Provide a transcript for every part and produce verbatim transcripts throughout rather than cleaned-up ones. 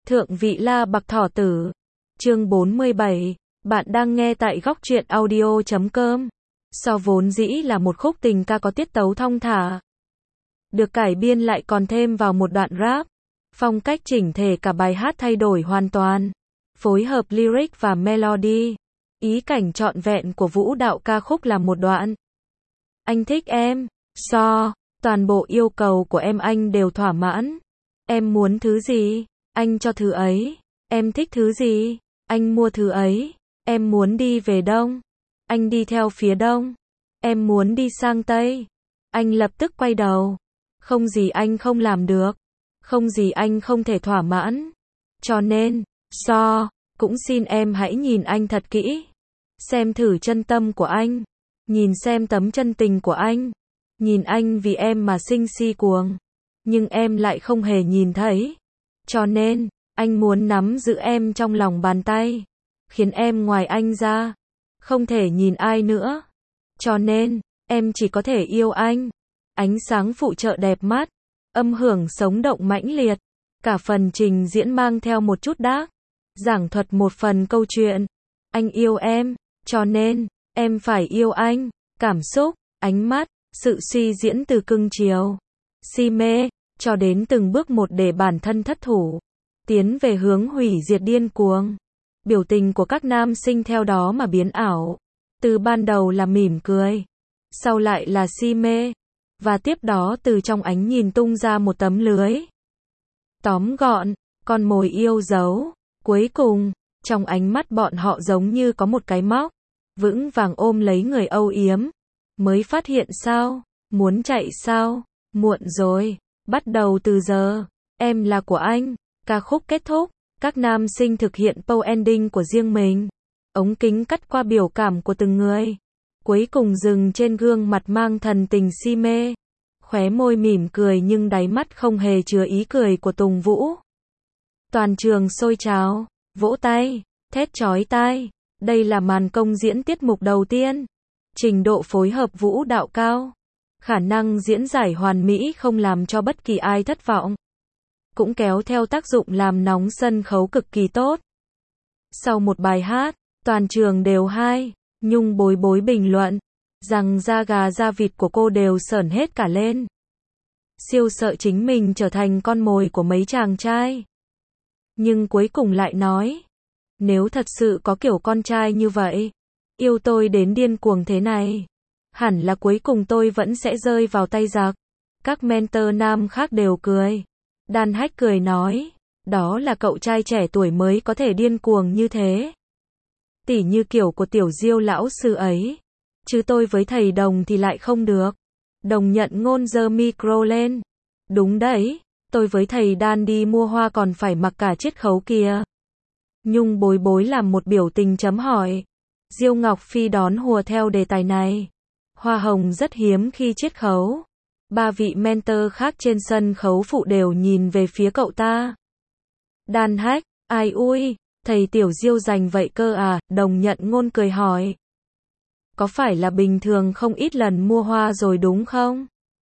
Thượng vị La Bạc Thỏ Tử. Chương bốn mươi bảy. Bạn đang nghe tại góc truyện audio chấm com. So vốn dĩ là một khúc tình ca có tiết tấu thong thả, được cải biên lại còn thêm vào một đoạn rap. Phong cách chỉnh thể cả bài hát thay đổi hoàn toàn. Phối hợp lyric và melody. Ý cảnh trọn vẹn của vũ đạo ca khúc là một đoạn. Anh thích em, so, toàn bộ yêu cầu của em anh đều thỏa mãn. Em muốn thứ gì, anh cho thứ ấy. Em thích thứ gì, anh mua thứ ấy. Em muốn đi về đông, anh đi theo phía đông. Em muốn đi sang tây, anh lập tức quay đầu. Không gì anh không làm được, không gì anh không thể thỏa mãn. Cho nên, so, cũng xin em hãy nhìn anh thật kỹ. Xem thử chân tâm của anh, nhìn xem tấm chân tình của anh. Nhìn anh vì em mà sinh si cuồng, nhưng em lại không hề nhìn thấy. Cho nên, anh muốn nắm giữ em trong lòng bàn tay, khiến em ngoài anh ra, không thể nhìn ai nữa. Cho nên, em chỉ có thể yêu anh. Ánh sáng phụ trợ đẹp mắt, âm hưởng sống động mãnh liệt. Cả phần trình diễn mang theo một chút dark, giảng thuật một phần câu chuyện. Anh yêu em, cho nên, em phải yêu anh. Cảm xúc, ánh mắt, sự suy diễn từ cưng chiều, si mê, cho đến từng bước một để bản thân thất thủ, tiến về hướng hủy diệt điên cuồng. Biểu tình của các nam sinh theo đó mà biến ảo. Từ ban đầu là mỉm cười, sau lại là si mê, và tiếp đó từ trong ánh nhìn tung ra một tấm lưới. Tóm gọn, con mồi yêu dấu. Cuối cùng, trong ánh mắt bọn họ giống như có một cái móc, vững vàng ôm lấy người âu yếm. Mới phát hiện sao? Muốn chạy sao? Muộn rồi. Bắt đầu từ giờ, em là của anh. Ca khúc kết thúc, các nam sinh thực hiện pose ending của riêng mình. Ống kính cắt qua biểu cảm của từng người, cuối cùng dừng trên gương mặt mang thần tình si mê. Khóe môi mỉm cười nhưng đáy mắt không hề chứa ý cười của Tùng Vũ. Toàn trường sôi trào, vỗ tay, thét chói tai. Đây là màn công diễn tiết mục đầu tiên. Trình độ phối hợp vũ đạo cao, khả năng diễn giải hoàn mỹ không làm cho bất kỳ ai thất vọng, cũng kéo theo tác dụng làm nóng sân khấu cực kỳ tốt. Sau một bài hát, toàn trường đều hai, Nhung Bối Bối bình luận rằng da gà da vịt của cô đều sởn hết cả lên. Siêu sợ chính mình trở thành con mồi của mấy chàng trai. Nhưng cuối cùng lại nói, nếu thật sự có kiểu con trai như vậy, yêu tôi đến điên cuồng thế này, hẳn là cuối cùng tôi vẫn sẽ rơi vào tay giặc. Các mentor nam khác đều cười. Đan Hách cười nói, đó là cậu trai trẻ tuổi mới có thể điên cuồng như thế. Tỉ như kiểu của tiểu Diêu lão sư ấy. Chứ tôi với thầy Đồng thì lại không được. Đồng nhận ngôn giơ micro lên. Đúng đấy, tôi với thầy Đan đi mua hoa còn phải mặc cả chiết khấu kìa. Nhung Bối Bối làm một biểu tình chấm hỏi. Diêu Ngọc Phi đón hùa theo đề tài này. Hoa hồng rất hiếm khi chiết khấu. Ba vị mentor khác trên sân khấu phụ đều nhìn về phía cậu ta. Đan Hách, ai ui, thầy tiểu Diêu dành vậy cơ à? Đồng nhận ngôn cười hỏi. Có phải là bình thường không ít lần mua hoa rồi đúng không?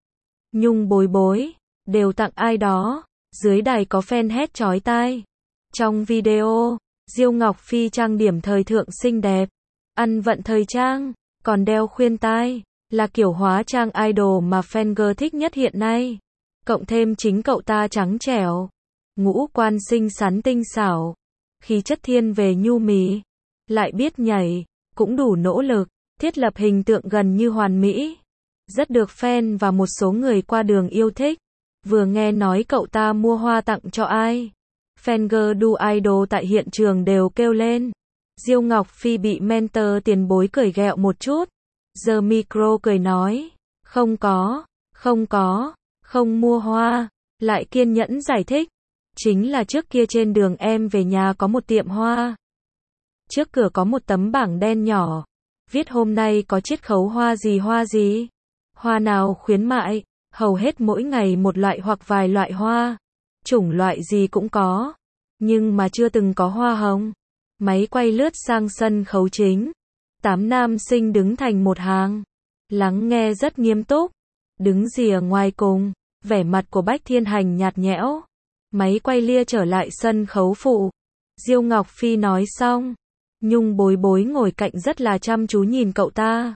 Nhung Bối Bối, đều tặng ai đó. Dưới đài có fan hét chói tai. Trong video, Diêu Ngọc Phi trang điểm thời thượng xinh đẹp, ăn vận thời trang, còn đeo khuyên tai, là kiểu hóa trang idol mà fan girl thích nhất hiện nay. Cộng thêm chính cậu ta trắng trẻo, ngũ quan xinh xắn tinh xảo, khí chất thiên về nhu mì, lại biết nhảy, cũng đủ nỗ lực, thiết lập hình tượng gần như hoàn mỹ. Rất được fan và một số người qua đường yêu thích. Vừa nghe nói cậu ta mua hoa tặng cho ai, fan girl đu idol tại hiện trường đều kêu lên. Diêu Ngọc Phi bị mentor tiền bối cười ghẹo một chút, giơ micro cười nói, không có, không có, không mua hoa, lại kiên nhẫn giải thích. Chính là trước kia trên đường em về nhà có một tiệm hoa. Trước cửa có một tấm bảng đen nhỏ, viết hôm nay có chiết khấu hoa gì hoa gì. Hoa nào khuyến mại, hầu hết mỗi ngày một loại hoặc vài loại hoa. Chủng loại gì cũng có, nhưng mà chưa từng có hoa hồng. Máy quay lướt sang sân khấu chính. Tám nam sinh đứng thành một hàng, lắng nghe rất nghiêm túc. Đứng rìa ngoài cùng, vẻ mặt của Bách Thiên Hành nhạt nhẽo, Máy quay lia trở lại sân khấu phụ. Diêu Ngọc Phi nói xong. Nhung Bối Bối ngồi cạnh rất là chăm chú nhìn cậu ta.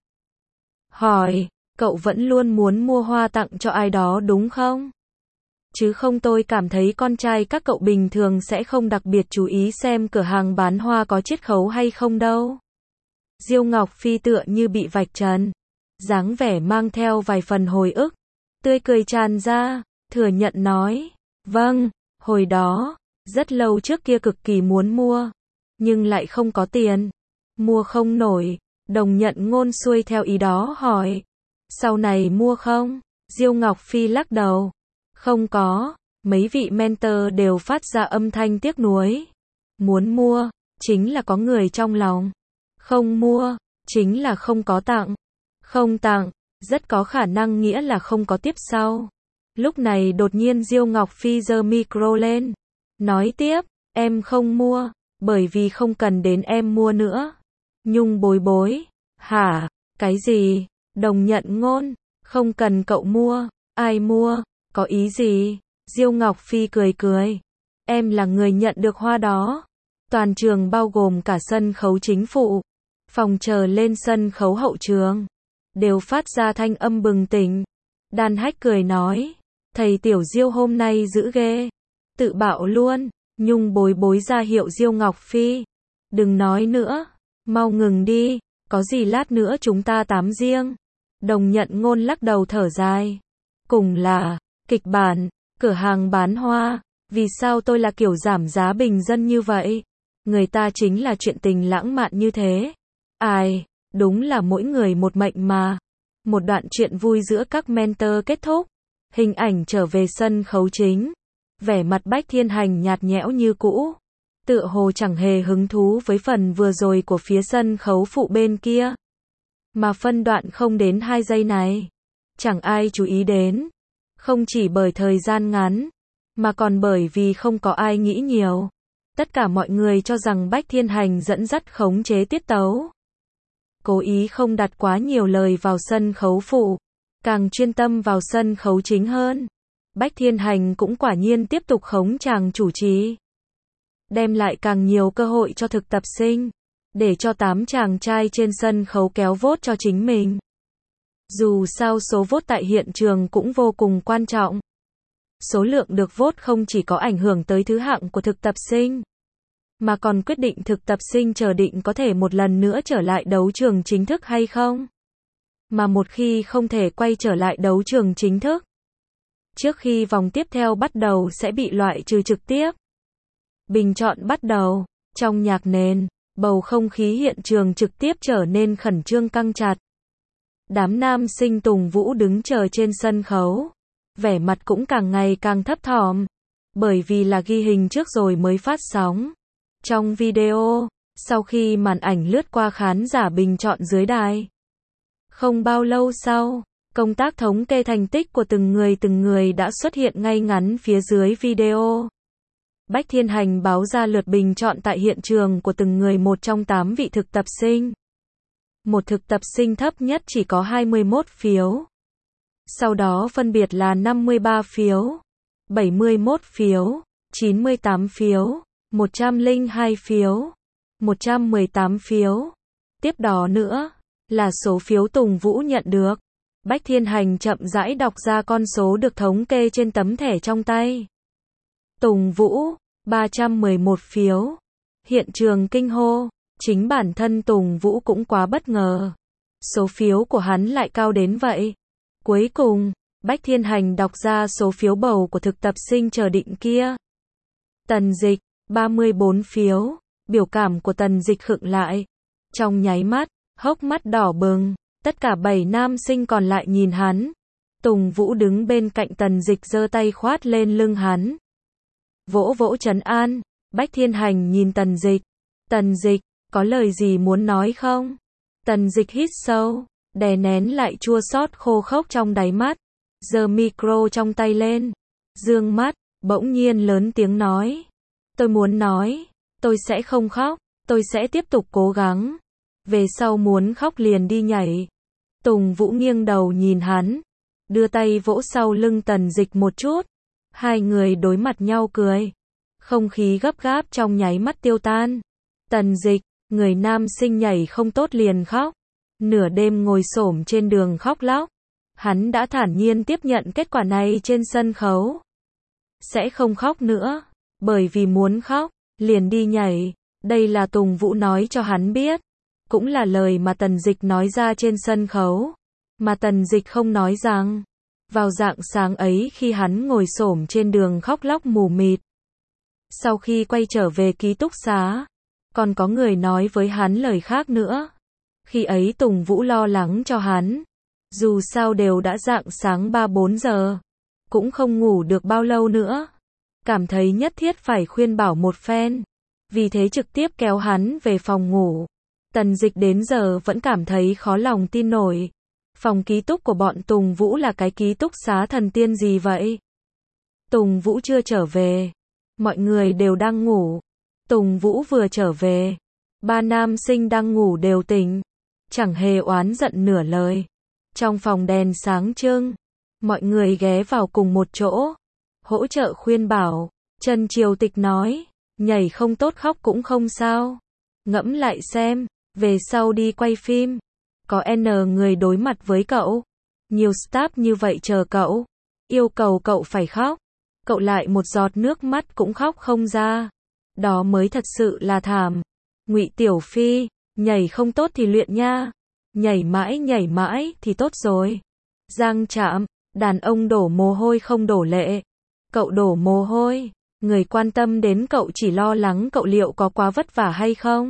Hỏi, cậu vẫn luôn muốn mua hoa tặng cho ai đó đúng không? Chứ không, tôi cảm thấy con trai các cậu bình thường sẽ không đặc biệt chú ý xem cửa hàng bán hoa có chiết khấu hay không đâu. Diêu Ngọc Phi tựa như bị vạch trần. Dáng vẻ mang theo vài phần hồi ức. Tươi cười tràn ra, thừa nhận nói. Vâng, hồi đó, rất lâu trước kia cực kỳ muốn mua. Nhưng lại không có tiền. Mua không nổi. Đồng Nhận Ngôn xuôi theo ý đó hỏi. Sau này mua không? Diêu Ngọc Phi lắc đầu. Không có. Mấy vị mentor đều phát ra âm thanh tiếc nuối. Muốn mua, chính là có người trong lòng. Không mua, chính là không có tặng. Không tặng, rất có khả năng nghĩa là không có tiếp sau. Lúc này đột nhiên Diêu Ngọc Phi giơ micro lên. Nói tiếp, em không mua, bởi vì không cần đến em mua nữa. Nhung Bối Bối. Hả? Cái gì? Đồng Nhận Ngôn. Không cần cậu mua. Ai mua? Có ý gì? Diêu Ngọc Phi cười cười. Em là người nhận được hoa đó. Toàn trường bao gồm cả sân khấu chính phụ. Phòng chờ lên sân khấu hậu trường. Đều phát ra thanh âm bừng tỉnh. Đan Hách cười nói. Thầy Tiểu Diêu hôm nay giữ ghê. Tự bạo luôn. Nhung Bối Bối ra hiệu Diêu Ngọc Phi. Đừng nói nữa. Mau ngừng đi. Có gì lát nữa chúng ta tám riêng. Đồng Nhận Ngôn lắc đầu thở dài. Cùng là kịch bản, cửa hàng bán hoa. Vì sao tôi là kiểu giảm giá bình dân như vậy? Người ta chính là chuyện tình lãng mạn như thế. Ai, đúng là mỗi người một mệnh mà. Một đoạn chuyện vui giữa các mentor kết thúc. Hình ảnh trở về sân khấu chính. Vẻ mặt Bách Thiên Hành nhạt nhẽo như cũ. Tựa hồ chẳng hề hứng thú với phần vừa rồi của phía sân khấu phụ bên kia. Mà phân đoạn không đến hai giây này. Chẳng ai chú ý đến. Không chỉ bởi thời gian ngắn. Mà còn bởi vì không có ai nghĩ nhiều. Tất cả mọi người cho rằng Bách Thiên Hành dẫn dắt khống chế tiết tấu. Cố ý không đặt quá nhiều lời vào sân khấu phụ. Càng chuyên tâm vào sân khấu chính hơn. Bách Thiên Hành cũng quả nhiên tiếp tục khống chàng chủ trì. Đem lại càng nhiều cơ hội cho thực tập sinh. Để cho tám chàng trai trên sân khấu kéo vote cho chính mình. Dù sao số vote tại hiện trường cũng vô cùng quan trọng. Số lượng được vote không chỉ có ảnh hưởng tới thứ hạng của thực tập sinh. Mà còn quyết định thực tập sinh chờ định có thể một lần nữa trở lại đấu trường chính thức hay không. Mà một khi không thể quay trở lại đấu trường chính thức. Trước khi vòng tiếp theo bắt đầu sẽ bị loại trừ trực tiếp. Bình chọn bắt đầu. Trong nhạc nền, bầu không khí hiện trường trực tiếp trở nên khẩn trương căng chặt. Đám nam sinh Tùng Vũ đứng chờ trên sân khấu. Vẻ mặt cũng càng ngày càng thấp thỏm. Bởi vì là ghi hình trước rồi mới phát sóng. Trong video, sau khi màn ảnh lướt qua khán giả bình chọn dưới đài. Không bao lâu sau, công tác thống kê thành tích của từng người từng người đã xuất hiện ngay ngắn phía dưới video. Bách Thiên Hành báo ra lượt bình chọn tại hiện trường của từng người một trong tám vị thực tập sinh. Một thực tập sinh thấp nhất chỉ có hai mươi mốt phiếu. Sau đó phân biệt là năm mươi ba phiếu, bảy mươi mốt phiếu, chín mươi tám phiếu, một trăm lẻ hai phiếu, một trăm mười tám phiếu. Tiếp đó nữa là số phiếu Tùng Vũ nhận được. Bách Thiên Hành chậm rãi đọc ra con số được thống kê trên tấm thẻ trong tay. Tùng Vũ, ba trăm mười một phiếu. Hiện trường kinh hô, chính bản thân Tùng Vũ cũng quá bất ngờ. Số phiếu của hắn lại cao đến vậy. Cuối cùng, Bách Thiên Hành đọc ra số phiếu bầu của thực tập sinh chờ định kia. Tần Dịch, ba mươi bốn phiếu. Biểu cảm của Tần Dịch khựng lại. Trong nháy mắt, hốc mắt đỏ bừng. Tất cả bảy nam sinh còn lại nhìn hắn. Tùng Vũ đứng bên cạnh Tần Dịch giơ tay khoát lên lưng hắn. Vỗ vỗ trấn an. Bách Thiên Hành nhìn Tần Dịch. Tần Dịch, có lời gì muốn nói không? Tần Dịch hít sâu, đè nén lại chua xót khô khốc trong đáy mắt. Giơ micro trong tay lên. Dương mắt, bỗng nhiên lớn tiếng nói. Tôi muốn nói, tôi sẽ không khóc, tôi sẽ tiếp tục cố gắng. Về sau muốn khóc liền đi nhảy. Tùng Vũ nghiêng đầu nhìn hắn. Đưa tay vỗ sau lưng Tần Dịch một chút. Hai người đối mặt nhau cười. Không khí gấp gáp trong nháy mắt tiêu tan. Tần Dịch, người nam sinh nhảy không tốt liền khóc. Nửa đêm ngồi xổm trên đường khóc lóc. Hắn đã thản nhiên tiếp nhận kết quả này trên sân khấu. Sẽ không khóc nữa. Bởi vì muốn khóc, liền đi nhảy. Đây là Tùng Vũ nói cho hắn biết. Cũng là lời mà Tần Dịch nói ra trên sân khấu. Mà Tần Dịch không nói rằng. Vào rạng sáng ấy khi hắn ngồi xổm trên đường khóc lóc mù mịt. Sau khi quay trở về ký túc xá, còn có người nói với hắn lời khác nữa. Khi ấy Tùng Vũ lo lắng cho hắn. Dù sao đều đã rạng sáng ba bốn giờ. Cũng không ngủ được bao lâu nữa. Cảm thấy nhất thiết phải khuyên bảo một phen. Vì thế trực tiếp kéo hắn về phòng ngủ. Tần Dịch đến giờ vẫn cảm thấy khó lòng tin nổi. Phòng ký túc của bọn Tùng Vũ là cái ký túc xá thần tiên gì vậy? Tùng Vũ chưa trở về. Mọi người đều đang ngủ. Tùng Vũ vừa trở về. Ba nam sinh đang ngủ đều tỉnh. Chẳng hề oán giận nửa lời. Trong phòng đèn sáng trưng. Mọi người ghé vào cùng một chỗ. Hỗ trợ khuyên bảo. Trần Triều Tịch nói. Nhảy không tốt khóc cũng không sao. Ngẫm lại xem. Về sau đi quay phim. Có N người đối mặt với cậu. Nhiều staff như vậy chờ cậu. Yêu cầu cậu phải khóc. Cậu lại một giọt nước mắt cũng khóc không ra. Đó mới thật sự là thảm. Ngụy Tiểu Phi, nhảy không tốt thì luyện nha. Nhảy mãi nhảy mãi thì tốt rồi. Giang Trạm, đàn ông đổ mồ hôi không đổ lệ. Cậu đổ mồ hôi. Người quan tâm đến cậu chỉ lo lắng cậu liệu có quá vất vả hay không.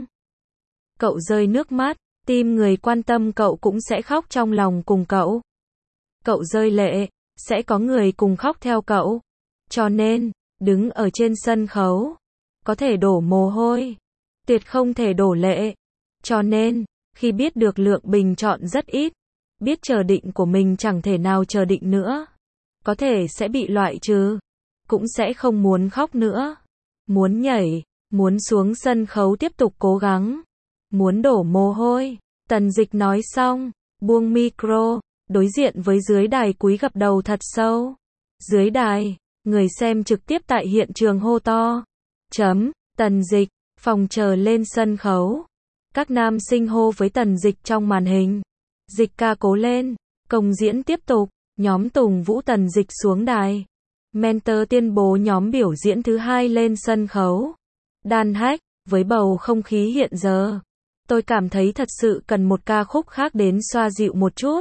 Cậu rơi nước mắt. Tim người quan tâm cậu cũng sẽ khóc trong lòng cùng cậu. Cậu rơi lệ, sẽ có người cùng khóc theo cậu. Cho nên, đứng ở trên sân khấu, có thể đổ mồ hôi, tuyệt không thể đổ lệ. Cho nên, khi biết được lượng bình chọn rất ít, biết chờ định của mình chẳng thể nào chờ định nữa, có thể sẽ bị loại trừ, cũng sẽ không muốn khóc nữa. Muốn nhảy, muốn xuống sân khấu tiếp tục cố gắng. Muốn đổ mồ hôi. Tần Dịch nói xong, buông micro, đối diện với dưới đài cúi gập đầu thật sâu. Dưới đài, người xem trực tiếp tại hiện trường hô to. Chấm, Tần Dịch, phòng chờ lên sân khấu. Các nam sinh hô với Tần Dịch trong màn hình. Dịch ca cố lên, công diễn tiếp tục, nhóm Tùng Vũ Tần Dịch xuống đài. Mentor tuyên bố nhóm biểu diễn thứ hai lên sân khấu. Đan Hách, với bầu không khí hiện giờ. Tôi cảm thấy thật sự cần một ca khúc khác đến xoa dịu một chút.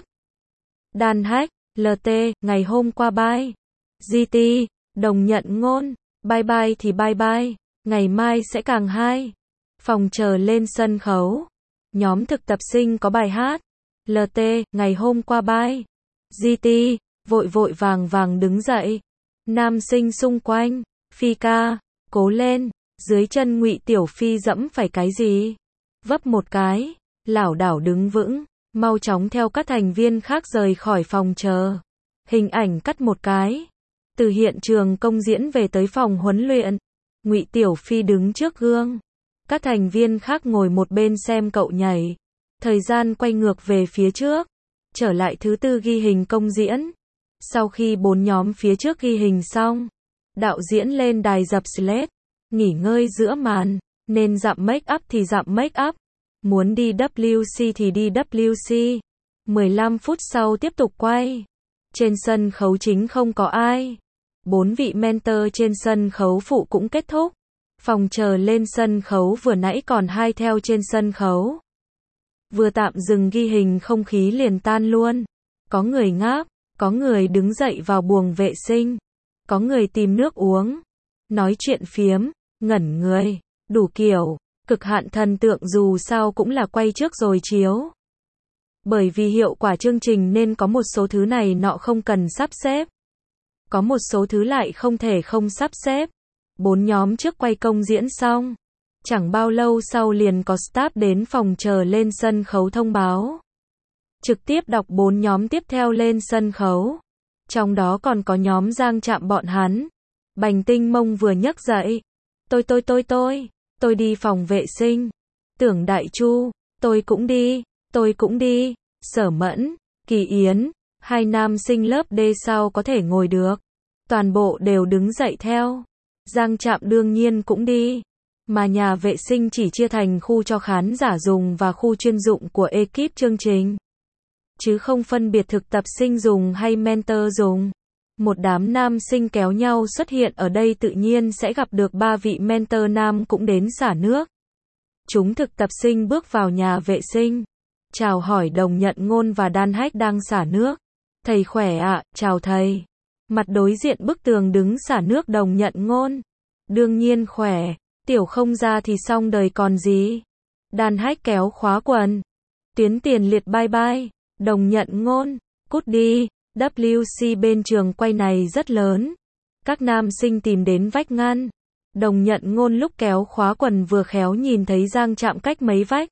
Đan Hách, lờ tê, ngày hôm qua bye. giê tê, đồng nhận ngôn, bye bye thì bye bye, ngày mai sẽ càng hay. Phòng chờ lên sân khấu. Nhóm thực tập sinh có bài hát. lờ tê, ngày hôm qua bye. giê tê, vội vội vàng vàng đứng dậy. Nam sinh xung quanh, Phi ca, cố lên, dưới chân Ngụy Tiểu Phi dẫm phải cái gì? Vấp một cái, lảo đảo đứng vững, mau chóng theo các thành viên khác rời khỏi phòng chờ. Hình ảnh cắt một cái, từ hiện trường công diễn về tới phòng huấn luyện. Ngụy Tiểu Phi đứng trước gương, các thành viên khác ngồi một bên xem cậu nhảy. Thời gian quay ngược về phía trước, trở lại thứ tư ghi hình công diễn. Sau khi bốn nhóm phía trước ghi hình xong, đạo diễn lên đài dập slate, nghỉ ngơi giữa màn. Nên dặm make up thì dặm make up. Muốn đi W C thì đi W C. mười lăm phút sau tiếp tục quay. Trên sân khấu chính không có ai. Bốn vị mentor trên sân khấu phụ cũng kết thúc. Phòng chờ lên sân khấu vừa nãy còn hai theo trên sân khấu. Vừa tạm dừng ghi hình không khí liền tan luôn. Có người ngáp, có người đứng dậy vào buồng vệ sinh. Có người tìm nước uống. Nói chuyện phiếm, ngẩn người. Đủ kiểu, cực hạn thần tượng dù sao cũng là quay trước rồi chiếu. Bởi vì hiệu quả chương trình nên có một số thứ này nọ không cần sắp xếp. Có một số thứ lại không thể không sắp xếp. Bốn nhóm trước quay công diễn xong. Chẳng bao lâu sau liền có staff đến phòng chờ lên sân khấu thông báo. Trực tiếp đọc bốn nhóm tiếp theo lên sân khấu. Trong đó còn có nhóm Giang Trạm bọn hắn. Bành Tinh Mông vừa nhấc dậy. Tôi tôi tôi tôi. Tôi đi phòng vệ sinh. Tưởng Đại Chu, tôi cũng đi, tôi cũng đi. Sở Mẫn, Kỳ Yến, hai nam sinh lớp D sao có thể ngồi được. Toàn bộ đều đứng dậy theo. Giang Trạm đương nhiên cũng đi. Mà nhà vệ sinh chỉ chia thành khu cho khán giả dùng và khu chuyên dụng của ekip chương trình. Chứ không phân biệt thực tập sinh dùng hay mentor dùng. Một đám nam sinh kéo nhau xuất hiện ở đây tự nhiên sẽ gặp được ba vị mentor nam cũng đến xả nước. Chúng thực tập sinh bước vào nhà vệ sinh. Chào hỏi Đồng Nhận Ngôn và Đan Hách đang xả nước. Thầy khỏe ạ, à, chào thầy. Mặt đối diện bức tường đứng xả nước Đồng Nhận Ngôn. Đương nhiên khỏe, tiểu không ra thì xong đời còn gì. Đan Hách kéo khóa quần. Tuyến Tiền Liệt bye bye. Đồng Nhận Ngôn, cút đi. vê kép xê bên trường quay này rất lớn. Các nam sinh tìm đến vách ngăn. Đồng Nhận Ngôn lúc kéo khóa quần vừa khéo nhìn thấy Giang Trạm cách mấy vách.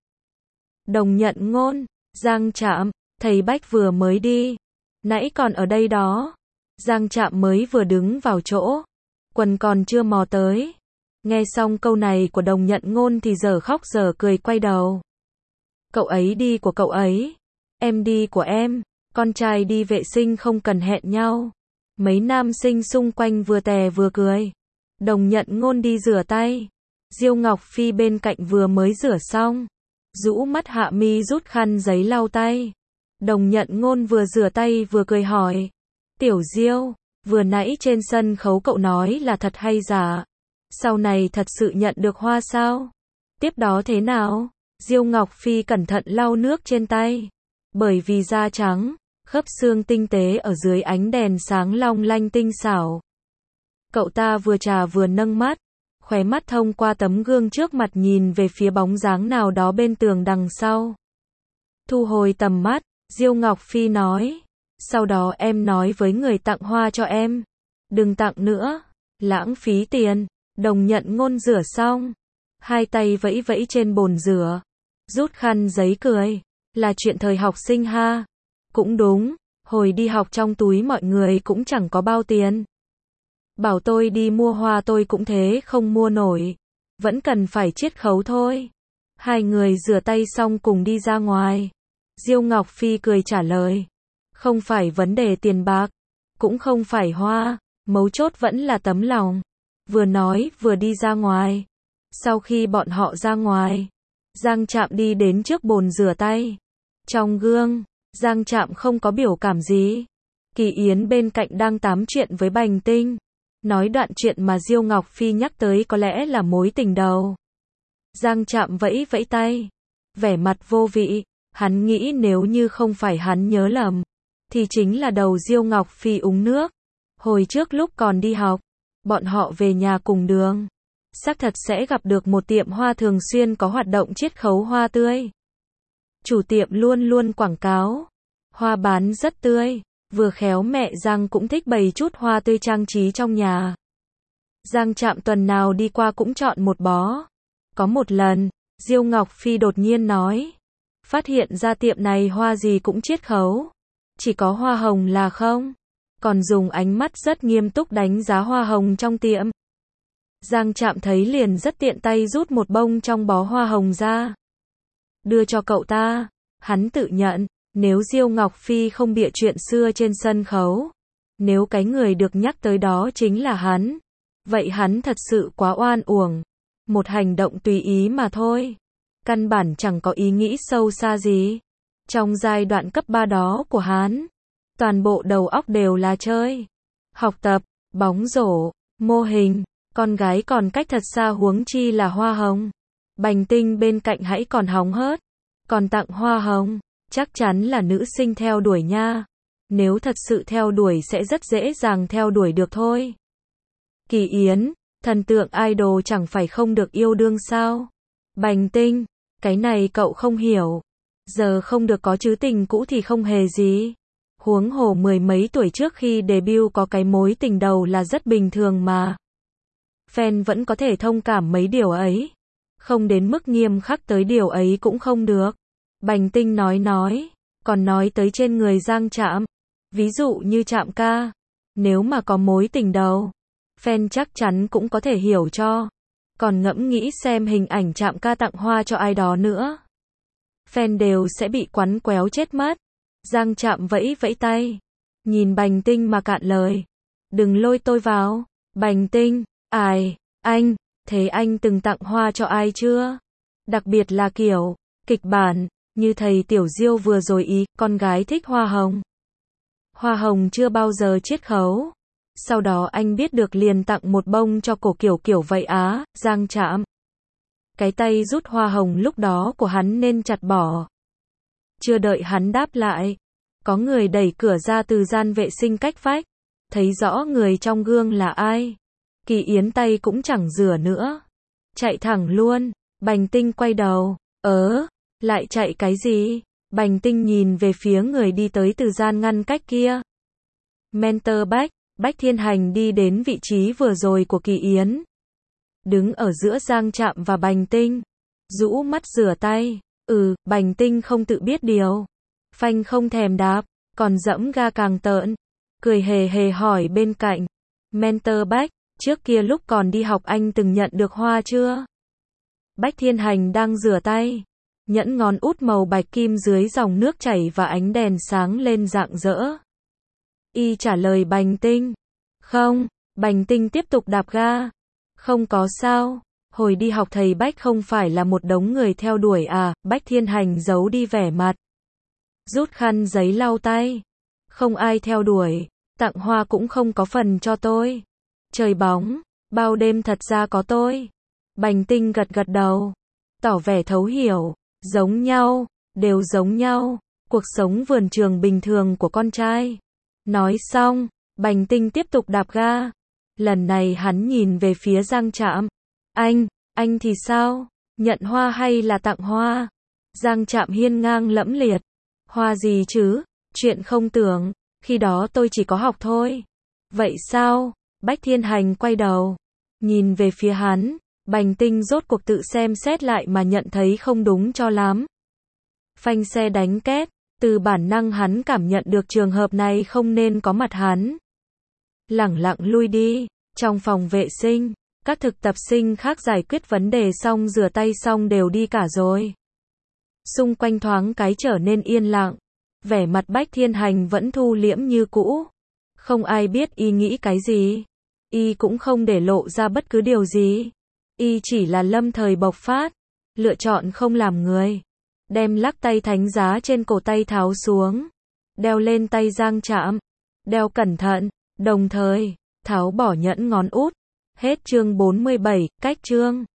Đồng Nhận Ngôn, Giang Trạm, thầy Bách vừa mới đi. Nãy còn ở đây đó. Giang Trạm mới vừa đứng vào chỗ. Quần còn chưa mò tới. Nghe xong câu này của Đồng Nhận Ngôn thì giờ khóc giờ cười quay đầu. Cậu ấy đi của cậu ấy. Em đi của em. Con trai đi vệ sinh không cần hẹn nhau. Mấy nam sinh xung quanh vừa tè vừa cười. Đồng Nhận Ngôn đi rửa tay. Diêu Ngọc Phi bên cạnh vừa mới rửa xong. Rũ mắt hạ mi rút khăn giấy lau tay. Đồng Nhận Ngôn vừa rửa tay vừa cười hỏi. Tiểu Diêu, vừa nãy trên sân khấu cậu nói là thật hay giả? Sau này thật sự nhận được hoa sao? Tiếp đó thế nào? Diêu Ngọc Phi cẩn thận lau nước trên tay. Bởi vì da trắng, khớp xương tinh tế ở dưới ánh đèn sáng long lanh tinh xảo. Cậu ta vừa trà vừa nâng mắt, khóe mắt thông qua tấm gương trước mặt nhìn về phía bóng dáng nào đó bên tường đằng sau. Thu hồi tầm mắt, Diêu Ngọc Phi nói, sau đó em nói với người tặng hoa cho em, đừng tặng nữa, lãng phí tiền. Đồng Nhận Ngôn rửa xong, hai tay vẫy vẫy trên bồn rửa, rút khăn giấy cười, là chuyện thời học sinh ha. Cũng đúng, hồi đi học trong túi mọi người cũng chẳng có bao tiền. Bảo tôi đi mua hoa tôi cũng thế không mua nổi, vẫn cần phải chiết khấu thôi. Hai người rửa tay xong cùng đi ra ngoài. Diêu Ngọc Phi cười trả lời, không phải vấn đề tiền bạc, cũng không phải hoa, mấu chốt vẫn là tấm lòng. Vừa nói vừa đi ra ngoài. Sau khi bọn họ ra ngoài, Giang Trạm đi đến trước bồn rửa tay. Trong gương, Giang Trạm không có biểu cảm gì. Kỳ Yến bên cạnh đang tám chuyện với Bành Tinh. Nói đoạn chuyện mà Diêu Ngọc Phi nhắc tới có lẽ là mối tình đầu. Giang Trạm vẫy vẫy tay. Vẻ mặt vô vị. Hắn nghĩ nếu như không phải hắn nhớ lầm, thì chính là đầu Diêu Ngọc Phi uống nước. Hồi trước lúc còn đi học, bọn họ về nhà cùng đường. Xác thật sẽ gặp được một tiệm hoa thường xuyên có hoạt động chiết khấu hoa tươi. Chủ tiệm luôn luôn quảng cáo. Hoa bán rất tươi. Vừa khéo mẹ Giang cũng thích bày chút hoa tươi trang trí trong nhà. Giang Trạm tuần nào đi qua cũng chọn một bó. Có một lần, Diêu Ngọc Phi đột nhiên nói. Phát hiện ra tiệm này hoa gì cũng chiết khấu. Chỉ có hoa hồng là không. Còn dùng ánh mắt rất nghiêm túc đánh giá hoa hồng trong tiệm. Giang Trạm thấy liền rất tiện tay rút một bông trong bó hoa hồng ra. Đưa cho cậu ta. Hắn tự nhận, nếu Diêu Ngọc Phi không bịa chuyện xưa trên sân khấu, nếu cái người được nhắc tới đó chính là hắn, vậy hắn thật sự quá oan uổng. Một hành động tùy ý mà thôi. Căn bản chẳng có ý nghĩ sâu xa gì. Trong giai đoạn cấp ba đó của hắn, toàn bộ đầu óc đều là chơi, học tập, bóng rổ, mô hình, con gái còn cách thật xa huống chi là hoa hồng. Bành Tinh bên cạnh hãy còn hóng hớt, còn tặng hoa hồng, chắc chắn là nữ sinh theo đuổi nha. Nếu thật sự theo đuổi sẽ rất dễ dàng theo đuổi được thôi. Kỳ Yến, thần tượng idol chẳng phải không được yêu đương sao? Bành Tinh, cái này cậu không hiểu. Giờ không được có chứ tình cũ thì không hề gì. Huống hồ mười mấy tuổi trước khi debut có cái mối tình đầu là rất bình thường mà. Fan vẫn có thể thông cảm mấy điều ấy. Không đến mức nghiêm khắc tới điều ấy cũng không được. Bành Tinh nói nói, còn nói tới trên người Giang Trạm. Ví dụ như Trạm ca, nếu mà có mối tình đầu, fan chắc chắn cũng có thể hiểu cho. Còn ngẫm nghĩ xem hình ảnh Trạm ca tặng hoa cho ai đó nữa, fan đều sẽ bị quắn quéo chết mất. Giang Trạm vẫy vẫy tay, nhìn Bành Tinh mà cạn lời. Đừng lôi tôi vào. Bành Tinh, ai, anh, thế anh từng tặng hoa cho ai chưa? Đặc biệt là kiểu, kịch bản, như thầy Tiểu Diêu vừa rồi ý, con gái thích hoa hồng. Hoa hồng chưa bao giờ chiết khấu. Sau đó anh biết được liền tặng một bông cho cổ kiểu kiểu vậy á, Giang Trạm. Cái tay rút hoa hồng lúc đó của hắn nên chặt bỏ. Chưa đợi hắn đáp lại, có người đẩy cửa ra từ gian vệ sinh cách vách, thấy rõ người trong gương là ai. Kỳ Yến tay cũng chẳng rửa nữa, chạy thẳng luôn. Bành Tinh quay đầu, ớ, lại chạy cái gì? Bành Tinh nhìn về phía người đi tới từ gian ngăn cách kia. Mentor Bách, Bách Thiên Hành đi đến vị trí vừa rồi của Kỳ Yến. Đứng ở giữa Giang Trạm và Bành Tinh, rũ mắt rửa tay. Ừ, Bành Tinh không tự biết điều. Phanh không thèm đáp, còn dẫm ga càng tợn. Cười hề hề hỏi bên cạnh. Mentor Bách, trước kia lúc còn đi học anh từng nhận được hoa chưa? Bách Thiên Hành đang rửa tay. Nhẫn ngón út màu bạch kim dưới dòng nước chảy và ánh đèn sáng lên rạng rỡ. Y trả lời Bành Tinh. Không, Bành Tinh tiếp tục đạp ga. Không có sao, hồi đi học thầy Bách không phải là một đống người theo đuổi à? Bách Thiên Hành giấu đi vẻ mặt. Rút khăn giấy lau tay. Không ai theo đuổi, tặng hoa cũng không có phần cho tôi. Trời bóng, bao đêm thật ra có tôi. Bành Tinh gật gật đầu, tỏ vẻ thấu hiểu. Giống nhau, đều giống nhau, cuộc sống vườn trường bình thường của con trai. Nói xong, Bành Tinh tiếp tục đạp ga. Lần này hắn nhìn về phía Giang Trạm. Anh, anh thì sao? Nhận hoa hay là tặng hoa? Giang Trạm hiên ngang lẫm liệt. Hoa gì chứ? Chuyện không tưởng, khi đó tôi chỉ có học thôi. Vậy sao? Bách Thiên Hành quay đầu, nhìn về phía hắn. Bành Tinh rốt cuộc tự xem xét lại mà nhận thấy không đúng cho lắm. Phanh xe đánh két, từ bản năng hắn cảm nhận được trường hợp này không nên có mặt hắn. Lẳng lặng lui đi, trong phòng vệ sinh, các thực tập sinh khác giải quyết vấn đề xong rửa tay xong đều đi cả rồi. Xung quanh thoáng cái trở nên yên lặng, vẻ mặt Bách Thiên Hành vẫn thu liễm như cũ. Không ai biết y nghĩ cái gì, y cũng không để lộ ra bất cứ điều gì. Y chỉ là lâm thời bộc phát, lựa chọn không làm người. Đem lắc tay thánh giá trên cổ tay tháo xuống, đeo lên tay Giang Trạm, đeo cẩn thận, đồng thời tháo bỏ nhẫn ngón út. Hết chương bốn mươi bảy, cách chương.